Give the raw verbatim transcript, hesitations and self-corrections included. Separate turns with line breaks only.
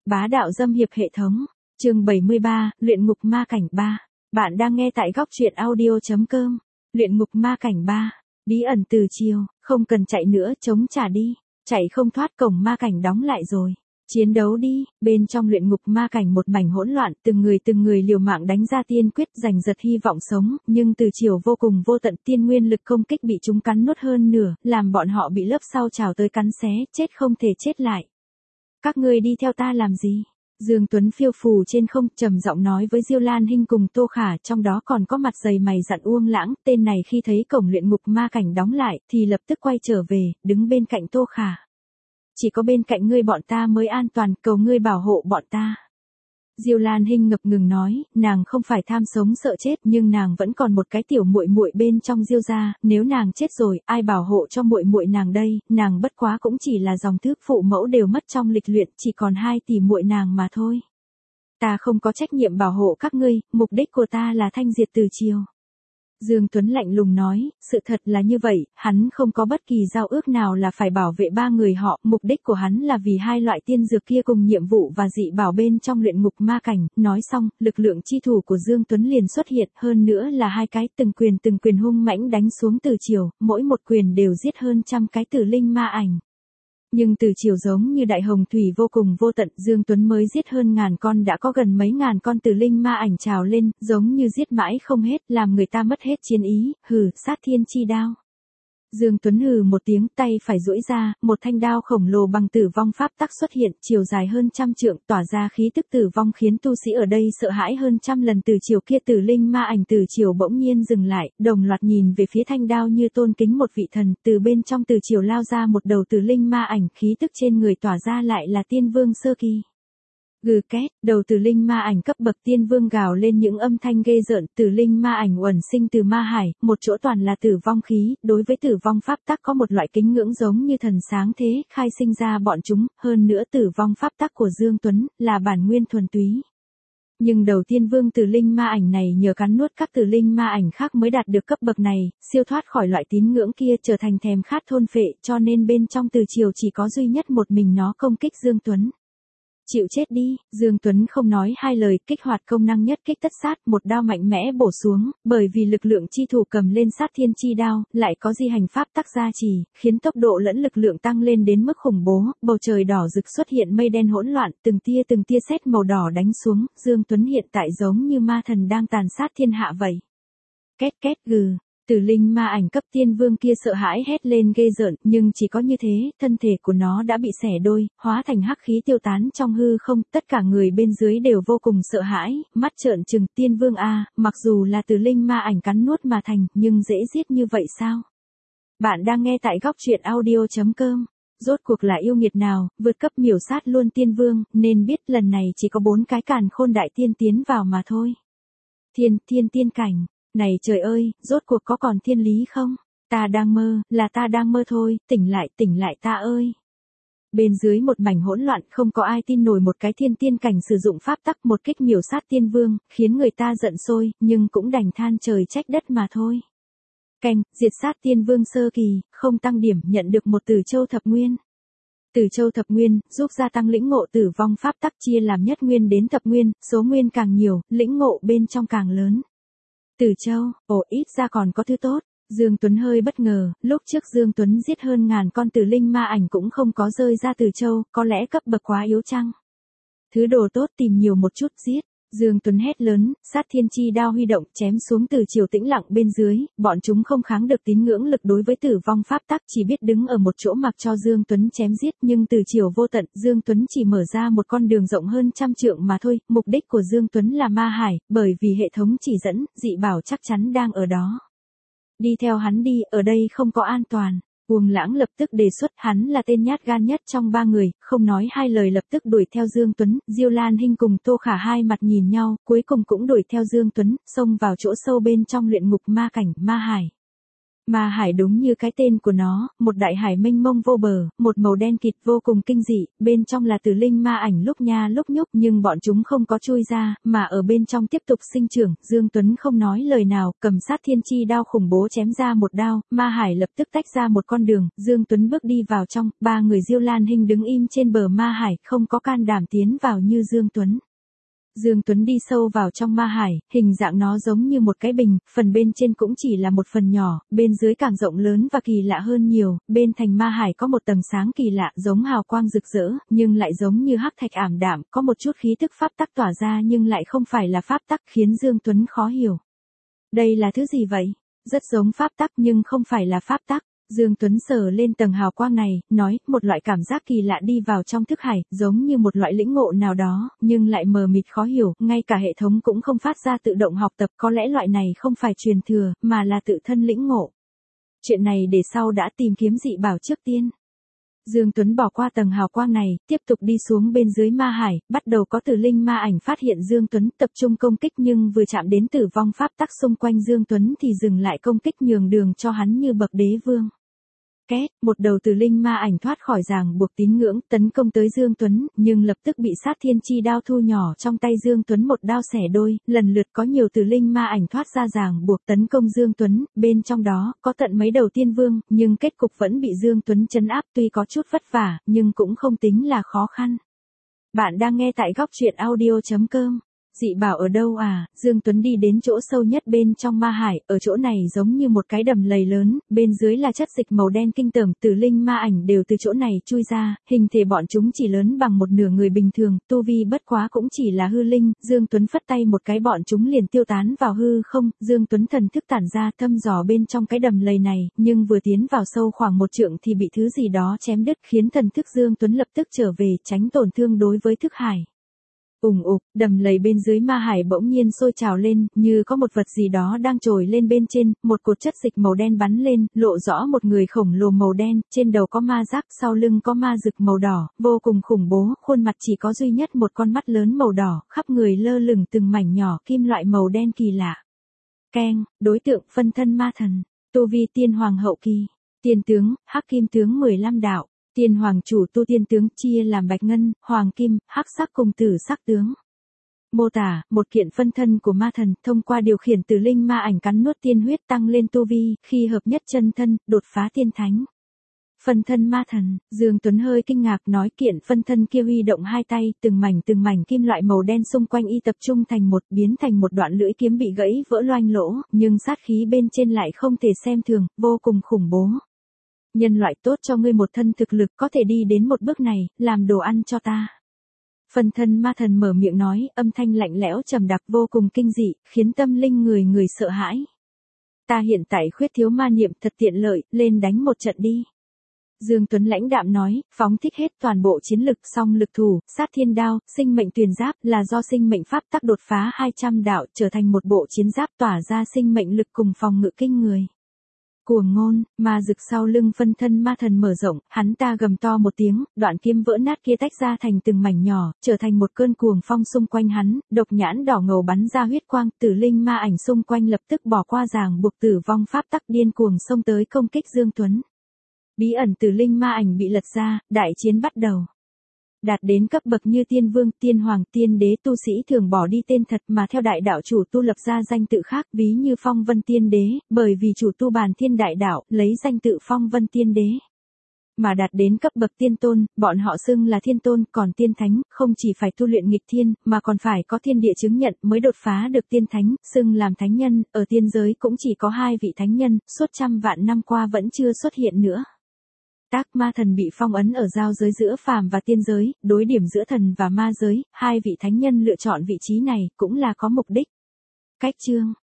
Bá đạo dâm hiệp hệ thống. Chương bảy mươi ba, luyện ngục ma cảnh ba. Bạn đang nghe tại góc truyện audio chấm com. Luyện ngục ma cảnh ba. Bí ẩn từ chiều, không cần chạy nữa, chống trả đi. Chạy không thoát, cổng ma cảnh đóng lại rồi. Chiến đấu đi. Bên trong luyện ngục ma cảnh một mảnh hỗn loạn, từng người từng người liều mạng đánh ra tiên quyết giành giật hy vọng sống, nhưng từ chiều vô cùng vô tận tiên nguyên lực công kích bị chúng cắn nuốt hơn nửa, làm bọn họ bị lớp sau trào tới cắn xé, chết không thể chết lại. Các ngươi đi theo ta làm gì? Dương Tuấn phiêu phù trên không, trầm giọng nói với Diêu Lan Hinh cùng Tô Khả, trong đó còn có mặt dày mày dặn Uông Lãng, tên này khi thấy cổng luyện ngục ma cảnh đóng lại, thì lập tức quay trở về, đứng bên cạnh Tô Khả. Chỉ có bên cạnh ngươi bọn ta mới an toàn, cầu ngươi bảo hộ bọn ta. Diêu Lan Hinh ngập ngừng nói, nàng không phải tham sống sợ chết, nhưng nàng vẫn còn một cái tiểu muội muội bên trong Diêu gia, nếu nàng chết rồi, ai bảo hộ cho muội muội nàng đây, nàng bất quá cũng chỉ là dòng thước phụ mẫu đều mất trong lịch luyện, chỉ còn hai tỷ muội nàng mà thôi. Ta không có trách nhiệm bảo hộ các ngươi, mục đích của ta là thanh diệt Từ Chiều. Dương Tuấn lạnh lùng nói, sự thật là như vậy, hắn không có bất kỳ giao ước nào là phải bảo vệ ba người họ, mục đích của hắn là vì hai loại tiên dược kia cùng nhiệm vụ và dị bảo bên trong luyện ngục ma cảnh. Nói xong, lực lượng chi thủ của Dương Tuấn liền xuất hiện, hơn nữa là hai cái, từng quyền từng quyền hung mãnh đánh xuống Từ Chiều, mỗi một quyền đều giết hơn trăm cái tử linh ma ảnh. Nhưng Từ Chiều giống như đại hồng thủy vô cùng vô tận, Dương Tuấn mới giết hơn ngàn con đã có gần mấy ngàn con tử linh ma ảnh trào lên, giống như giết mãi không hết, làm người ta mất hết chiến ý, hừ, sát thiên chi đao. Dương Tuấn hừ một tiếng, tay phải duỗi ra, một thanh đao khổng lồ bằng tử vong pháp tắc xuất hiện, chiều dài hơn trăm trượng, tỏa ra khí tức tử vong khiến tu sĩ ở đây sợ hãi hơn trăm lần. Từ chiều kia tử linh ma ảnh Từ Chiều bỗng nhiên dừng lại, đồng loạt nhìn về phía thanh đao như tôn kính một vị thần, từ bên trong Từ Chiều lao ra một đầu tử linh ma ảnh, khí tức trên người tỏa ra lại là tiên vương sơ kỳ. Gừ két, đầu tử linh ma ảnh cấp bậc tiên vương gào lên những âm thanh ghê rợn, tử linh ma ảnh uẩn sinh từ ma hải, một chỗ toàn là tử vong khí, đối với tử vong pháp tắc có một loại kính ngưỡng giống như thần sáng thế, khai sinh ra bọn chúng, hơn nữa tử vong pháp tắc của Dương Tuấn, là bản nguyên thuần túy. Nhưng đầu tiên vương tử linh ma ảnh này nhờ cắn nuốt các tử linh ma ảnh khác mới đạt được cấp bậc này, siêu thoát khỏi loại tín ngưỡng kia trở thành thèm khát thôn phệ, cho nên bên trong Từ Chiều chỉ có duy nhất một mình nó công kích Dương Tuấn. Chịu chết đi, Dương Tuấn không nói hai lời, kích hoạt công năng nhất kích tất sát, một đao mạnh mẽ bổ xuống, bởi vì lực lượng chi thủ cầm lên sát thiên chi đao, lại có di hành pháp tắc gia trì, khiến tốc độ lẫn lực lượng tăng lên đến mức khủng bố, bầu trời đỏ rực xuất hiện mây đen hỗn loạn, từng tia từng tia sét màu đỏ đánh xuống, Dương Tuấn hiện tại giống như ma thần đang tàn sát thiên hạ vậy. Két két gừ. Tử linh ma ảnh cấp tiên vương kia sợ hãi hét lên ghê rợn, nhưng chỉ có như thế, thân thể của nó đã bị xẻ đôi, hóa thành hắc khí tiêu tán trong hư không, tất cả người bên dưới đều vô cùng sợ hãi, mắt trợn trừng, tiên vương a, mặc dù là tử linh ma ảnh cắn nuốt mà thành, nhưng dễ giết như vậy sao? Bạn đang nghe tại góc truyện audio chấm com. Rốt cuộc là yêu nghiệt nào, vượt cấp miểu sát luôn tiên vương, nên biết lần này chỉ có bốn cái càn khôn đại tiên tiến vào mà thôi. Thiên, thiên tiên cảnh. Này trời ơi, rốt cuộc có còn thiên lý không? Ta đang mơ, là ta đang mơ thôi, tỉnh lại, tỉnh lại ta ơi. Bên dưới một mảnh hỗn loạn, không có ai tin nổi một cái thiên tiên cảnh sử dụng pháp tắc một kích miểu sát tiên vương, khiến người ta giận sôi, nhưng cũng đành than trời trách đất mà thôi. Canh, diệt sát tiên vương sơ kỳ, không tăng điểm, nhận được một Tử Châu thập nguyên. Tử Châu thập nguyên, giúp gia tăng lĩnh ngộ tử vong pháp tắc, chia làm nhất nguyên đến thập nguyên, số nguyên càng nhiều, lĩnh ngộ bên trong càng lớn. Tử Châu, ồ, ít ra còn có thứ tốt. Dương Tuấn hơi bất ngờ, lúc trước Dương Tuấn giết hơn ngàn con tử linh ma ảnh cũng không có rơi ra Tử Châu, có lẽ cấp bậc quá yếu chăng? Thứ đồ tốt tìm nhiều một chút giết. Dương Tuấn hét lớn, sát thiên chi đao huy động, chém xuống Từ Chiều tĩnh lặng bên dưới, bọn chúng không kháng được tín ngưỡng lực đối với tử vong pháp tắc, chỉ biết đứng ở một chỗ mặc cho Dương Tuấn chém giết, nhưng Từ Chiều vô tận, Dương Tuấn chỉ mở ra một con đường rộng hơn trăm trượng mà thôi, mục đích của Dương Tuấn là ma hải, bởi vì hệ thống chỉ dẫn, dị bảo chắc chắn đang ở đó. Đi theo hắn đi, ở đây không có an toàn. Uông Lãng lập tức đề xuất, hắn là tên nhát gan nhất trong ba người, không nói hai lời lập tức đuổi theo Dương Tuấn. Diêu Lan Hinh cùng Tô Khả hai mặt nhìn nhau, cuối cùng cũng đuổi theo Dương Tuấn, xông vào chỗ sâu bên trong luyện ngục ma cảnh, ma hải. Ma hải đúng như cái tên của nó, một đại hải mênh mông vô bờ, một màu đen kịt vô cùng kinh dị, bên trong là tử linh ma ảnh lúc nha lúc nhúc nhưng bọn chúng không có chui ra, mà ở bên trong tiếp tục sinh trưởng. Dương Tuấn không nói lời nào, cầm sát thiên chi đao khủng bố chém ra một đao, ma hải lập tức tách ra một con đường, Dương Tuấn bước đi vào trong, ba người Diêu Lan Hinh đứng im trên bờ ma hải, không có can đảm tiến vào như Dương Tuấn. Dương Tuấn đi sâu vào trong ma hải, hình dạng nó giống như một cái bình, phần bên trên cũng chỉ là một phần nhỏ, bên dưới càng rộng lớn và kỳ lạ hơn nhiều, bên thành ma hải có một tầng sáng kỳ lạ giống hào quang rực rỡ, nhưng lại giống như hắc thạch ảm đạm, có một chút khí tức pháp tắc tỏa ra nhưng lại không phải là pháp tắc, khiến Dương Tuấn khó hiểu. Đây là thứ gì vậy? Rất giống pháp tắc nhưng không phải là pháp tắc. Dương Tuấn sờ lên tầng hào quang này, nói, một loại cảm giác kỳ lạ đi vào trong thức hải, giống như một loại lĩnh ngộ nào đó, nhưng lại mờ mịt khó hiểu, ngay cả hệ thống cũng không phát ra tự động học tập, có lẽ loại này không phải truyền thừa, mà là tự thân lĩnh ngộ. Chuyện này để sau đã tìm kiếm dị bảo trước tiên. Dương Tuấn bỏ qua tầng hào quang này, tiếp tục đi xuống bên dưới ma hải, bắt đầu có tử linh ma ảnh phát hiện Dương Tuấn, tập trung công kích nhưng vừa chạm đến tử vong pháp tắc xung quanh Dương Tuấn thì dừng lại công kích nhường đường cho hắn như bậc đế vương. Két, một đầu tử linh ma ảnh thoát khỏi ràng buộc tín ngưỡng, tấn công tới Dương Tuấn, nhưng lập tức bị sát thiên chi đao thu nhỏ trong tay Dương Tuấn một đao xẻ đôi, lần lượt có nhiều tử linh ma ảnh thoát ra ràng buộc tấn công Dương Tuấn, bên trong đó, có tận mấy đầu tiên vương, nhưng kết cục vẫn bị Dương Tuấn trấn áp, tuy có chút vất vả, nhưng cũng không tính là khó khăn. Bạn đang nghe tại góc truyện audio chấm com. Dị bảo ở đâu à? Dương Tuấn đi đến chỗ sâu nhất bên trong ma hải, ở chỗ này giống như một cái đầm lầy lớn, bên dưới là chất dịch màu đen kinh tởm, tử linh ma ảnh đều từ chỗ này chui ra, hình thể bọn chúng chỉ lớn bằng một nửa người bình thường, tu vi bất quá cũng chỉ là hư linh, Dương Tuấn phất tay một cái bọn chúng liền tiêu tán vào hư không, Dương Tuấn thần thức tản ra thăm dò bên trong cái đầm lầy này, nhưng vừa tiến vào sâu khoảng một trượng thì bị thứ gì đó chém đứt, khiến thần thức Dương Tuấn lập tức trở về, tránh tổn thương đối với thức hải. Ùng ục, đầm lầy bên dưới ma hải bỗng nhiên sôi trào lên, như có một vật gì đó đang trồi lên bên trên, một cột chất dịch màu đen bắn lên, lộ rõ một người khổng lồ màu đen, trên đầu có ma giáp, sau lưng có ma rực màu đỏ, vô cùng khủng bố, khuôn mặt chỉ có duy nhất một con mắt lớn màu đỏ, khắp người lơ lửng từng mảnh nhỏ kim loại màu đen kỳ lạ. Keng, đối tượng phân thân ma thần, tu vi tiên hoàng hậu kỳ, tiên tướng, hắc kim tướng mười lăm đạo. Tiên hoàng chủ tu tiên tướng chia làm bạch ngân, hoàng kim, hắc sắc cùng tử sắc tướng. Mô tả, một kiện phân thân của ma thần, thông qua điều khiển tử linh ma ảnh cắn nuốt tiên huyết tăng lên tu vi, khi hợp nhất chân thân, đột phá tiên thánh. Phân thân ma thần, Dương Tuấn hơi kinh ngạc nói kiện phân thân kia huy động hai tay, từng mảnh từng mảnh kim loại màu đen xung quanh y tập trung thành một, biến thành một đoạn lưỡi kiếm bị gãy vỡ loanh lỗ, nhưng sát khí bên trên lại không thể xem thường, vô cùng khủng bố. Nhân loại tốt cho ngươi một thân thực lực có thể đi đến một bước này, làm đồ ăn cho ta. Phân thân ma thần mở miệng nói, âm thanh lạnh lẽo trầm đặc vô cùng kinh dị, khiến tâm linh người người sợ hãi. Ta hiện tại khuyết thiếu ma niệm thật tiện lợi, lên đánh một trận đi. Dương Tuấn lãnh đạm nói, phóng thích hết toàn bộ chiến lực song lực thủ, sát thiên đao, sinh mệnh tuyền giáp là do sinh mệnh pháp tắc đột phá hai trăm đạo trở thành một bộ chiến giáp tỏa ra sinh mệnh lực cùng phòng ngự kinh người. Cuồng ngôn, ma rực sau lưng phân thân ma thần mở rộng, hắn ta gầm to một tiếng, đoạn kiếm vỡ nát kia tách ra thành từng mảnh nhỏ, trở thành một cơn cuồng phong xung quanh hắn, độc nhãn đỏ ngầu bắn ra huyết quang, tử linh ma ảnh xung quanh lập tức bỏ qua ràng buộc tử vong pháp tắc điên cuồng xông tới công kích Dương Tuấn. Bí ẩn tử linh ma ảnh bị lật ra, đại chiến bắt đầu. Đạt đến cấp bậc như tiên vương, tiên hoàng, tiên đế tu sĩ thường bỏ đi tên thật mà theo đại đạo chủ tu lập ra danh tự khác, ví như Phong Vân Tiên Đế, bởi vì chủ tu bàn thiên đại đạo, lấy danh tự Phong Vân Tiên Đế. Mà đạt đến cấp bậc tiên tôn, bọn họ xưng là thiên tôn, còn tiên thánh, không chỉ phải tu luyện nghịch thiên, mà còn phải có thiên địa chứng nhận mới đột phá được tiên thánh, xưng làm thánh nhân, ở tiên giới cũng chỉ có hai vị thánh nhân, suốt trăm vạn năm qua vẫn chưa xuất hiện nữa. Tác ma thần bị phong ấn ở giao giới giữa phàm và tiên giới, đối điểm giữa thần và ma giới, hai vị thánh nhân lựa chọn vị trí này cũng là có mục đích. Cách chương